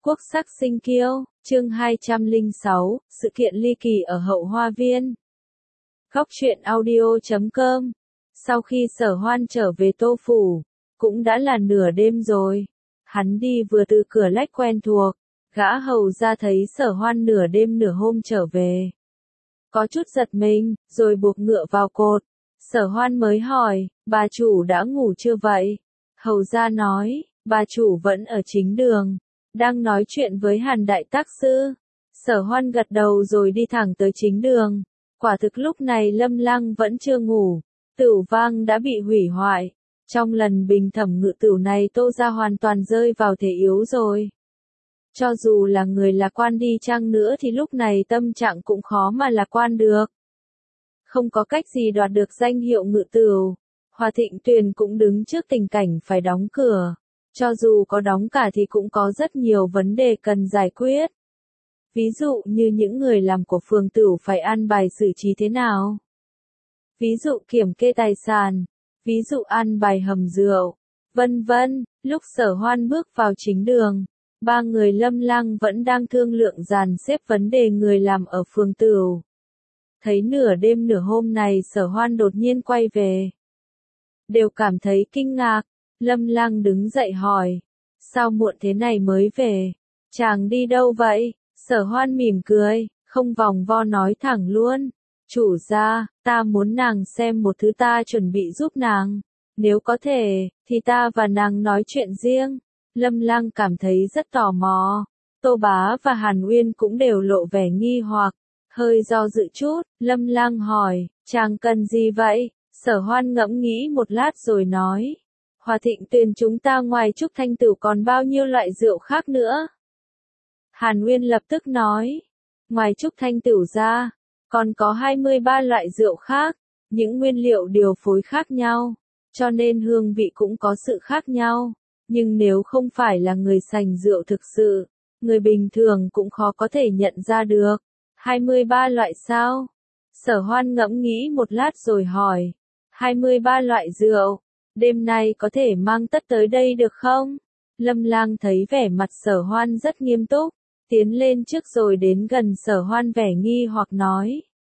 Quốc sắc sinh kiêu, chương 206, sự kiện ly kỳ ở Hậu Hoa Viên. Góc truyện audio.com. Sau khi Sở Hoan trở về Tô Phủ, cũng đã là nửa đêm rồi. Hắn đi vừa từ cửa lách quen thuộc, gã hầu ra thấy Sở Hoan nửa đêm nửa hôm trở về. Có chút giật mình, rồi buộc ngựa vào cột. Sở Hoan mới hỏi, bà chủ đã ngủ chưa vậy? Hầu ra nói, bà chủ vẫn ở chính đường, đang nói chuyện với Hàn Đại Tác Sư. Sở Hoan gật đầu rồi đi thẳng tới chính đường. Quả thực lúc này Lâm Lăng vẫn chưa ngủ, tửu vang đã bị hủy hoại. Trong lần bình thẩm ngự tửu này Tô gia hoàn toàn rơi vào thế yếu rồi. Cho dù là người lạc quan đi chăng nữa thì lúc này tâm trạng cũng khó mà lạc quan được. Không có cách gì đoạt được danh hiệu ngự tửu. Hòa Thịnh Tuyền cũng đứng trước tình cảnh phải đóng cửa. Cho dù có đóng cả thì cũng có rất nhiều vấn đề cần giải quyết. Ví dụ như những người làm của phường tửu phải an bài xử trí thế nào. Ví dụ kiểm kê tài sản. Ví dụ an bài hầm rượu. Vân vân. Lúc Sở Hoan bước vào chính đường, ba người Lâm Lăng vẫn đang thương lượng dàn xếp vấn đề người làm ở phường tửu. Thấy nửa đêm nửa hôm này Sở Hoan đột nhiên quay về, đều cảm thấy kinh ngạc. Lâm Lăng đứng dậy hỏi, sao muộn thế này mới về? Chàng đi đâu vậy? Sở Hoan mỉm cười, không vòng vo nói thẳng luôn. Chủ gia, ta muốn nàng xem một thứ ta chuẩn bị giúp nàng. Nếu có thể, thì ta và nàng nói chuyện riêng. Lâm Lăng cảm thấy rất tò mò. Tô Bá và Hàn Uyên cũng đều lộ vẻ nghi hoặc. Hơi do dự chút, Lâm Lăng hỏi, chàng cần gì vậy? Sở Hoan ngẫm nghĩ một lát rồi nói. Hòa Thịnh Tuyền chúng ta ngoài Trúc Thanh Tửu còn bao nhiêu loại rượu khác nữa? Hàn Uyên lập tức nói. Ngoài Trúc Thanh Tửu ra, còn có 23 loại rượu khác. Những nguyên liệu điều phối khác nhau, cho nên hương vị cũng có sự khác nhau. Nhưng nếu không phải là người sành rượu thực sự, người bình thường cũng khó có thể nhận ra được. 23 loại sao? Sở Hoan ngẫm nghĩ một lát rồi hỏi. 23 loại rượu, đêm nay có thể mang tất tới đây được không? Lâm Lang thấy vẻ mặt Sở Hoan rất nghiêm túc, tiến lên trước rồi đến gần Sở Hoan vẻ nghi hoặc nói.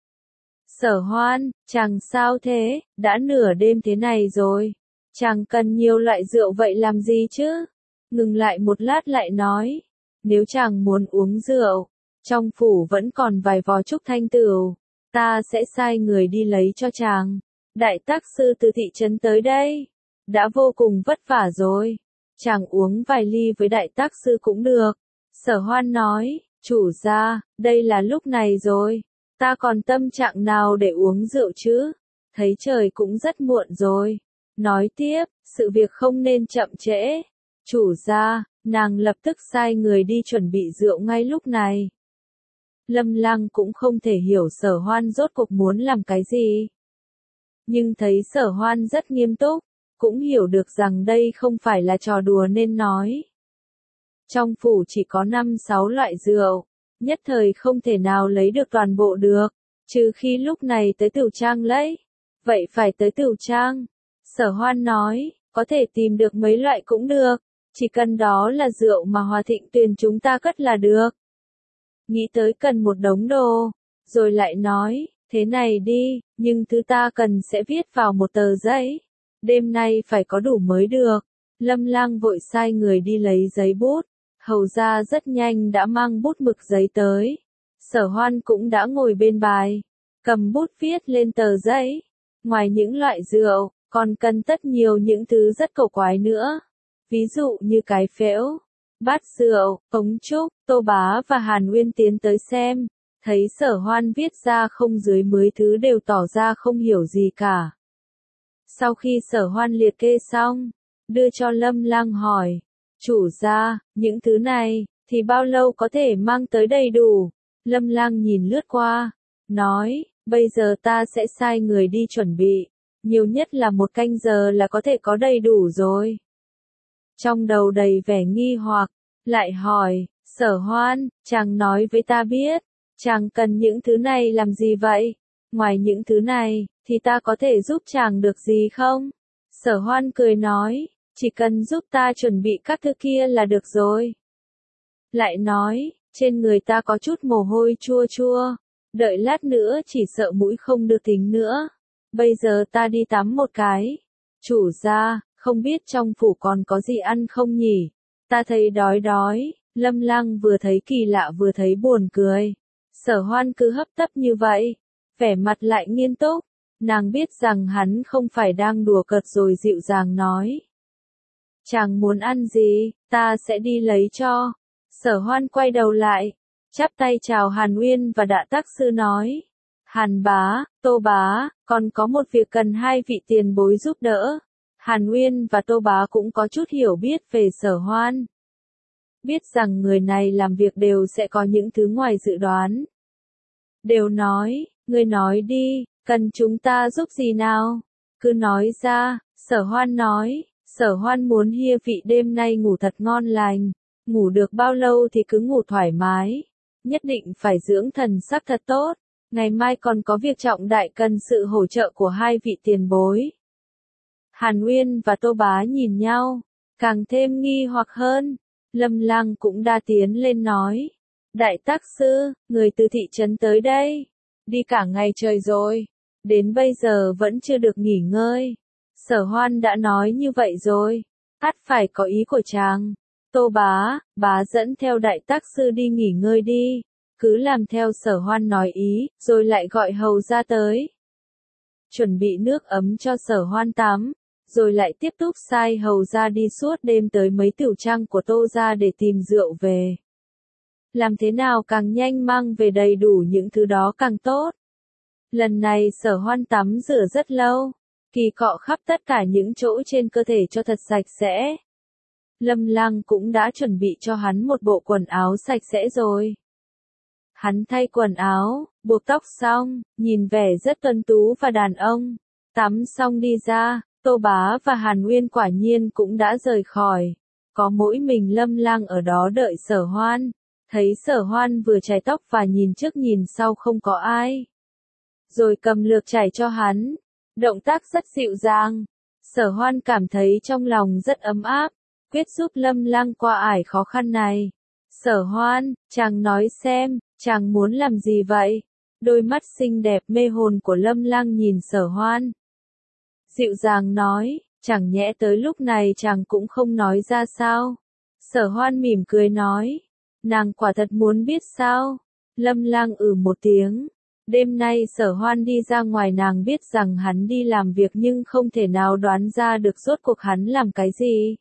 Sở Hoan, chàng sao thế, đã nửa đêm thế này rồi, chàng cần nhiều loại rượu vậy làm gì chứ? Ngừng lại một lát lại nói, nếu chàng muốn uống rượu, trong phủ vẫn còn vài vò Trúc Thanh Tửu, ta sẽ sai người đi lấy cho chàng. Đại Tác Sư từ thị trấn tới đây, đã vô cùng vất vả rồi, chàng uống vài ly với Đại Tác Sư cũng được. Sở Hoan nói, chủ gia, đây là lúc này rồi, ta còn tâm trạng nào để uống rượu chứ, thấy trời cũng rất muộn rồi. Nói tiếp, sự việc không nên chậm trễ. Chủ gia, nàng lập tức sai người đi chuẩn bị rượu ngay lúc này. Lâm Lăng cũng không thể hiểu Sở Hoan rốt cuộc muốn làm cái gì. Nhưng thấy Sở Hoan rất nghiêm túc, cũng hiểu được rằng đây không phải là trò đùa nên nói. Trong phủ chỉ có 5-6 loại rượu, nhất thời không thể nào lấy được toàn bộ được, trừ khi lúc này tới Tửu Trang lấy. Vậy phải tới Tửu Trang. Sở Hoan nói, có thể tìm được mấy loại cũng được, chỉ cần đó là rượu mà Hòa Thịnh Tuyền chúng ta cất là được. Nghĩ tới cần một đống đồ, rồi lại nói, thế này đi, nhưng thứ ta cần sẽ viết vào một tờ giấy. Đêm nay phải có đủ mới được. Lâm Lang vội sai người đi lấy giấy bút. Hầu ra rất nhanh đã mang bút mực giấy tới. Sở Hoan cũng đã ngồi bên bài, cầm bút viết lên tờ giấy. Ngoài những loại rượu, còn cần tất nhiều những thứ rất cổ quái nữa. Ví dụ như cái phễu, bát rượu, ống trúc. Tô Bá và Hàn Uyên tiến tới xem, thấy Sở Hoan viết ra không dưới 10 thứ đều tỏ ra không hiểu gì cả. Sau khi Sở Hoan liệt kê xong, đưa cho Lâm Lang hỏi, chủ gia, những thứ này, thì bao lâu có thể mang tới đầy đủ? Lâm Lang nhìn lướt qua, nói, bây giờ ta sẽ sai người đi chuẩn bị, nhiều nhất là 1 canh giờ là có thể có đầy đủ rồi. Trong đầu đầy vẻ nghi hoặc, lại hỏi, Sở Hoan, chàng nói với ta biết, chàng cần những thứ này làm gì vậy? Ngoài những thứ này, thì ta có thể giúp chàng được gì không? Sở Hoan cười nói, chỉ cần giúp ta chuẩn bị các thứ kia là được rồi. lại nói, trên người ta có chút mồ hôi chua chua, đợi lát nữa chỉ sợ mũi không được tính nữa. Bây giờ ta đi tắm một cái. Chủ gia, không biết trong phủ còn có gì ăn không nhỉ? Ta thấy đói đói. Lâm Lăng vừa thấy kỳ lạ vừa thấy buồn cười. Sở Hoan cứ hấp tấp như vậy, vẻ mặt lại nghiêm túc. Nàng biết rằng hắn không phải đang đùa cợt rồi dịu dàng nói. Chàng muốn ăn gì, ta sẽ đi lấy cho. Sở Hoan quay đầu lại, chắp tay chào Hàn Uyên và Đạ Tác Sư nói. Hàn bá, Tô bá, còn có một việc cần hai vị tiền bối giúp đỡ. Hàn Uyên và Tô bá cũng có chút hiểu biết về Sở Hoan. Biết rằng người này làm việc đều sẽ có những thứ ngoài dự đoán. Đều nói, người nói đi, cần chúng ta giúp gì nào? Cứ nói ra, Sở Hoan nói, Sở Hoan muốn hia vị đêm nay ngủ thật ngon lành, ngủ được bao lâu thì cứ ngủ thoải mái, nhất định phải dưỡng thần sắc thật tốt, ngày mai còn có việc trọng đại cần sự hỗ trợ của hai vị tiền bối. Hàn Uyên và Tô Bá nhìn nhau, càng thêm nghi hoặc hơn. Lâm Lăng cũng đa tiến lên nói. Đại Tác Sư, người từ thị trấn tới đây. Đi cả ngày trời rồi. Đến bây giờ vẫn chưa được nghỉ ngơi. Sở Hoan đã nói như vậy rồi. Ắt phải có ý của chàng. Tô bá dẫn theo Đại Tác Sư đi nghỉ ngơi đi. Cứ làm theo Sở Hoan nói ý, rồi lại gọi hầu ra tới. Chuẩn bị nước ấm cho Sở Hoan tắm. Rồi lại tiếp tục sai hầu ra đi suốt đêm tới mấy tiểu trang của Tô gia để tìm rượu về. Làm thế nào càng nhanh mang về đầy đủ những thứ đó càng tốt. Lần này Sở Hoan tắm rửa rất lâu, kỳ cọ khắp tất cả những chỗ trên cơ thể cho thật sạch sẽ. Lâm Lăng cũng đã chuẩn bị cho hắn một bộ quần áo sạch sẽ rồi. Hắn thay quần áo, buộc tóc xong, nhìn vẻ rất tuấn tú và đàn ông. Tắm xong đi ra. Tô Bá và Hàn Uyên quả nhiên cũng đã rời khỏi. Có mỗi mình Lâm Lăng ở đó đợi Sở Hoan. Thấy Sở Hoan vừa chải tóc và nhìn trước nhìn sau không có ai. Rồi cầm lược chải cho hắn. Động tác rất dịu dàng. Sở Hoan cảm thấy trong lòng rất ấm áp. Quyết giúp Lâm Lăng qua ải khó khăn này. Sở Hoan, chàng nói xem, chàng muốn làm gì vậy? Đôi mắt xinh đẹp mê hồn của Lâm Lăng nhìn Sở Hoan. Dịu dàng nói, chẳng nhẽ tới lúc này chàng cũng không nói ra sao. Sở Hoan mỉm cười nói, nàng quả thật muốn biết sao. Lâm Lang một tiếng. Đêm nay Sở Hoan đi ra ngoài, nàng biết rằng hắn đi làm việc nhưng không thể nào đoán ra được rốt cuộc hắn làm cái gì.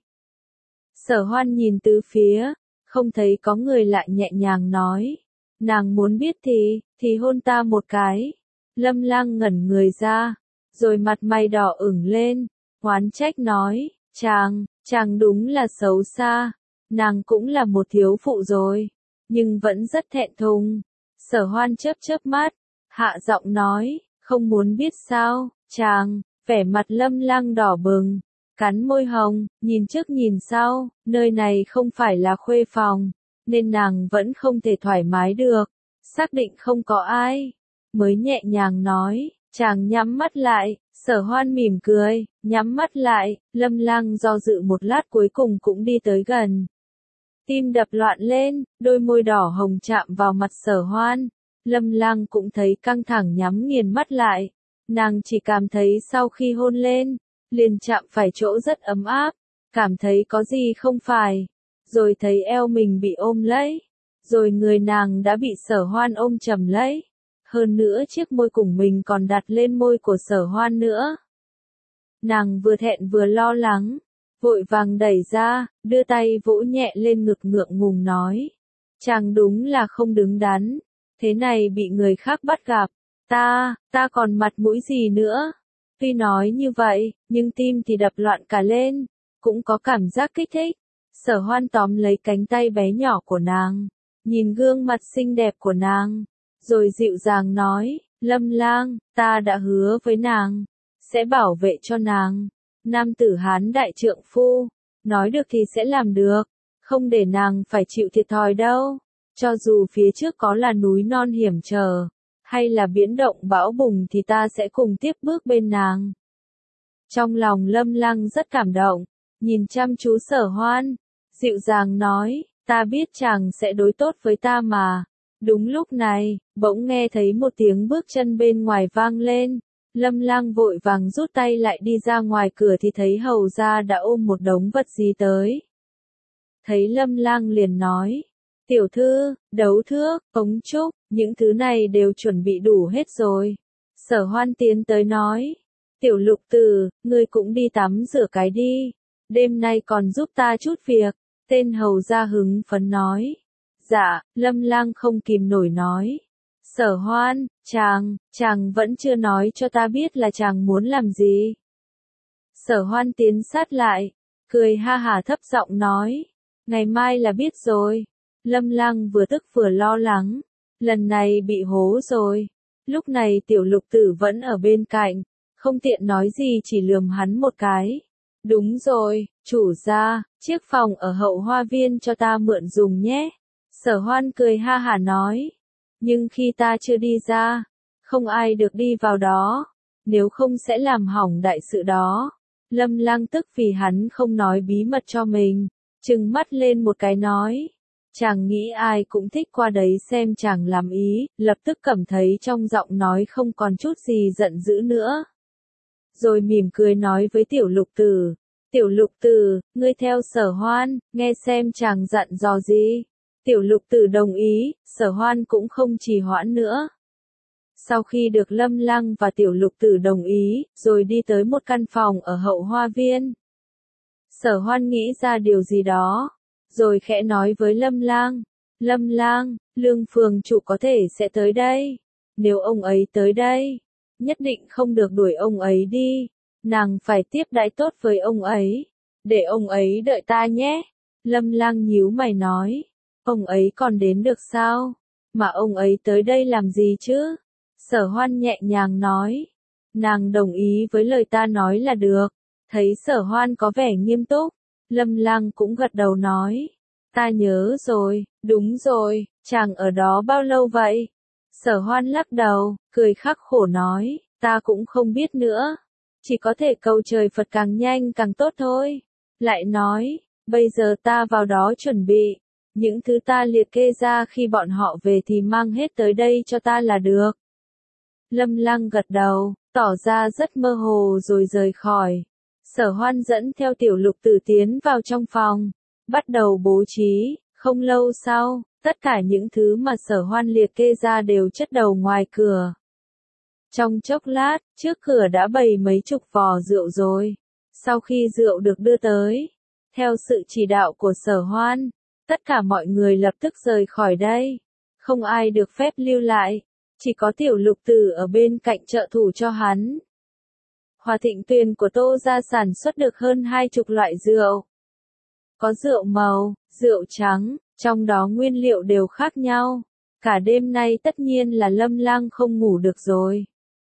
Sở Hoan nhìn tứ phía, không thấy có người, lại nhẹ nhàng nói, nàng muốn biết thì hôn ta một cái. Lâm Lang ngẩn người ra. Rồi mặt mày đỏ ửng lên, oán trách nói, chàng đúng là xấu xa, nàng cũng là một thiếu phụ rồi, nhưng vẫn rất thẹn thùng. Sở Hoan chớp mắt, hạ giọng nói, không muốn biết sao, chàng, vẻ mặt Lâm Lăng đỏ bừng, cắn môi hồng, nhìn trước nhìn sau, nơi này không phải là khuê phòng, nên nàng vẫn không thể thoải mái được, xác định không có ai, mới nhẹ nhàng nói. Chàng nhắm mắt lại, Sở Hoan mỉm cười, nhắm mắt lại, Lâm Lăng do dự một lát cuối cùng cũng đi tới gần. Tim đập loạn lên, đôi môi đỏ hồng chạm vào mặt Sở Hoan. Lâm Lăng cũng thấy căng thẳng nhắm nghiền mắt lại. Nàng chỉ cảm thấy sau khi hôn lên, liền chạm phải chỗ rất ấm áp, cảm thấy có gì không phải. Rồi thấy eo mình bị ôm lấy, rồi người nàng đã bị Sở Hoan ôm chầm lấy. Hơn nữa chiếc môi cùng mình còn đặt lên môi của Sở Hoan nữa. Nàng vừa thẹn vừa lo lắng, vội vàng đẩy ra, đưa tay vỗ nhẹ lên ngực ngượng ngùng nói. Chàng đúng là không đứng đắn, thế này bị người khác bắt gặp, ta còn mặt mũi gì nữa. Tuy nói như vậy, nhưng tim thì đập loạn cả lên, cũng có cảm giác kích thích. Sở Hoan tóm lấy cánh tay bé nhỏ của nàng, nhìn gương mặt xinh đẹp của nàng. Rồi dịu dàng nói, Lâm Lang, ta đã hứa với nàng, sẽ bảo vệ cho nàng. Nam tử Hán đại trượng phu, nói được thì sẽ làm được, không để nàng phải chịu thiệt thòi đâu. Cho dù phía trước có là núi non hiểm trở, hay là biến động bão bùng thì ta sẽ cùng tiếp bước bên nàng. Trong lòng Lâm Lang rất cảm động, nhìn chăm chú Sở Hoan, dịu dàng nói, ta biết chàng sẽ đối tốt với ta mà. Đúng lúc này, bỗng nghe thấy một tiếng bước chân bên ngoài vang lên. Lâm Lang vội vàng rút tay lại đi ra ngoài cửa thì thấy hầu gia đã ôm một đống vật gì tới. Thấy Lâm Lang liền nói, tiểu thư, đấu thước, ống trúc, những thứ này đều chuẩn bị đủ hết rồi. Sở Hoan tiến tới nói, tiểu Lục Tử, ngươi cũng đi tắm rửa cái đi, đêm nay còn giúp ta chút việc. Tên hầu gia hứng phấn nói, dạ. Lâm Lang không kìm nổi nói, Sở Hoan, chàng vẫn chưa nói cho ta biết là chàng muốn làm gì. Sở Hoan tiến sát lại, cười ha hả thấp giọng nói, ngày mai là biết rồi. Lâm Lang vừa tức vừa lo lắng, lần này bị hố rồi. Lúc này tiểu Lục Tử vẫn ở bên cạnh, không tiện nói gì chỉ lườm hắn một cái. Đúng rồi, chủ gia, chiếc phòng ở hậu hoa viên cho ta mượn dùng nhé. Sở Hoan cười ha hả nói, nhưng khi ta chưa đi ra, không ai được đi vào đó, nếu không sẽ làm hỏng đại sự đó. Lâm Lang tức vì hắn không nói bí mật cho mình, trừng mắt lên một cái nói, chàng nghĩ ai cũng thích qua đấy xem chàng làm ý, lập tức cảm thấy trong giọng nói không còn chút gì giận dữ nữa. Rồi mỉm cười nói với tiểu Lục Tử, tiểu Lục Tử, ngươi theo Sở Hoan, nghe xem chàng dặn dò gì. Tiểu Lục Tử đồng ý, Sở Hoan cũng không trì hoãn nữa. Sau khi được Lâm Lang và tiểu Lục Tử đồng ý, rồi đi tới một căn phòng ở hậu hoa viên. Sở Hoan nghĩ ra điều gì đó, rồi khẽ nói với Lâm Lang, Lâm Lang, Lương phường chủ có thể sẽ tới đây. Nếu ông ấy tới đây, nhất định không được đuổi ông ấy đi, nàng phải tiếp đãi tốt với ông ấy, để ông ấy đợi ta nhé. Lâm Lang nhíu mày nói, ông ấy còn đến được sao? Mà ông ấy tới đây làm gì chứ? Sở Hoan nhẹ nhàng nói, nàng đồng ý với lời ta nói là được. Thấy Sở Hoan có vẻ nghiêm túc, Lâm Lang cũng gật đầu nói, ta nhớ rồi, đúng rồi, chàng ở đó bao lâu vậy? Sở Hoan lắc đầu, cười khắc khổ nói, ta cũng không biết nữa, chỉ có thể cầu trời Phật càng nhanh càng tốt thôi. Lại nói, bây giờ ta vào đó chuẩn bị, những thứ ta liệt kê ra khi bọn họ về thì mang hết tới đây cho ta là được. Lâm Lang gật đầu, tỏ ra rất mơ hồ rồi rời khỏi. Sở Hoan dẫn theo tiểu Lục Tử tiến vào trong phòng, bắt đầu bố trí. Không lâu sau, tất cả những thứ mà Sở Hoan liệt kê ra đều chất đầu ngoài cửa. Trong chốc lát, trước cửa đã bày mấy chục vò rượu rồi. Sau khi rượu được đưa tới, theo sự chỉ đạo của Sở Hoan, tất cả mọi người lập tức rời khỏi đây. Không ai được phép lưu lại, chỉ có tiểu Lục Tử ở bên cạnh trợ thủ cho hắn. Hòa Thịnh Tuyền của Tô gia sản xuất được hơn 20 loại rượu. Có rượu màu, rượu trắng, trong đó nguyên liệu đều khác nhau. Cả đêm nay tất nhiên là Lâm Lang không ngủ được rồi.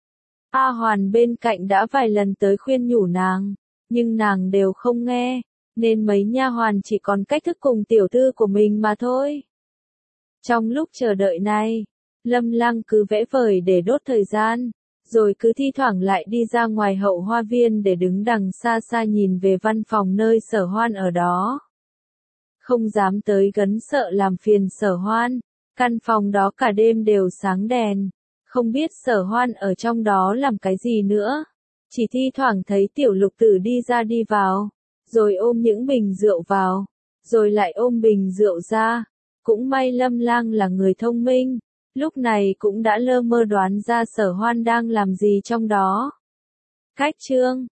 A Hoàn bên cạnh đã vài lần tới khuyên nhủ nàng, nhưng nàng đều không nghe, nên mấy nha hoàn chỉ còn cách thức cùng tiểu thư của mình mà thôi. Trong lúc chờ đợi này, Lâm Lang cứ vẽ vời để đốt thời gian, rồi cứ thi thoảng lại đi ra ngoài hậu hoa viên để đứng đằng xa xa nhìn về văn phòng nơi Sở Hoan ở đó. Không dám tới gần sợ làm phiền Sở Hoan, căn phòng đó cả đêm đều sáng đèn, không biết Sở Hoan ở trong đó làm cái gì nữa. Chỉ thi thoảng thấy tiểu Lục Tử đi ra đi vào, rồi ôm những bình rượu vào, rồi lại ôm bình rượu ra. Cũng may Lâm Lang là người thông minh, lúc này cũng đã lơ mơ đoán ra Sở Hoan đang làm gì trong đó. Cách chương